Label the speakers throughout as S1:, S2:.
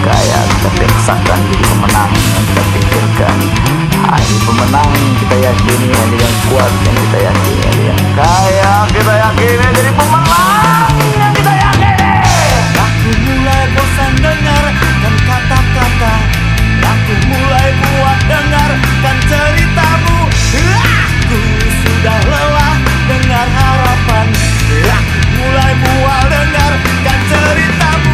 S1: kaya, kita paksakan jadi pemenang yang kita pikirkan. Ini pemenang kita yakini, ada yang kuat yang kita yakini, ada yang kaya kita yakini, jadi pemenang yang kita yakini.
S2: Aku mulai bosan dengarkan kata-kata, aku mulai buat dengarkan ceritamu. Aku sudah lelah dengar harapan, aku mulai buat dengarkan ceritamu.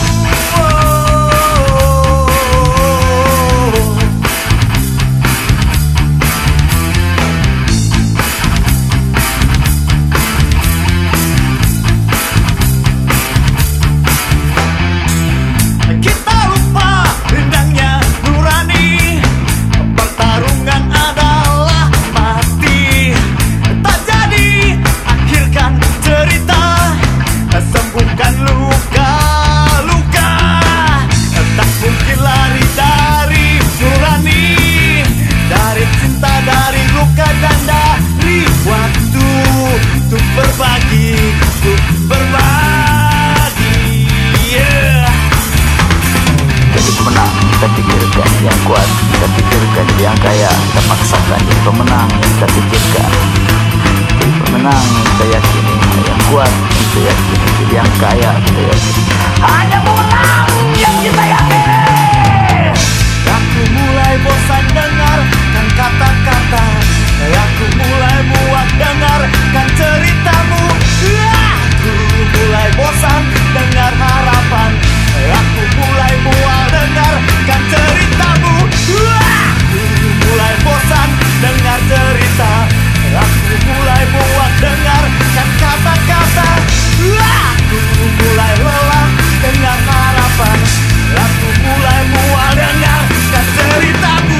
S2: Kita lupa rindangnya nurani, pertarungan adalah mati. Tak jadi akhirkan cerita, sembuhkan luka-luka. Tak mungkin lari dari nurani, dari cinta, dari luka dan dari waktu. Untuk berbagi, untuk berbagi, yeah.
S1: Jadi pemenang kita pikirkan, yang kuat kita pikirkan, jadi yang kaya kita paksakan jadi pemenang yang kita pikirkan, jadi pemenang yang kita yakini, yang kuat yang kita yakini, jadi yang kaya kita yakini, hanya pemenang yang kita yakini.
S2: Aku mulai bosan dengarkan kata-kata, aku mulai buat dengarkan ceritamu. Aku mulai bosan dengar harapan, aku mulai buat dengarkan ceritamu. Aku mulai bosan dengar cerita, aku mulai buat dengarkan kata-kata. Aku mulai lelah dengar harapan, aku mulai buat dengarkan ceritamu.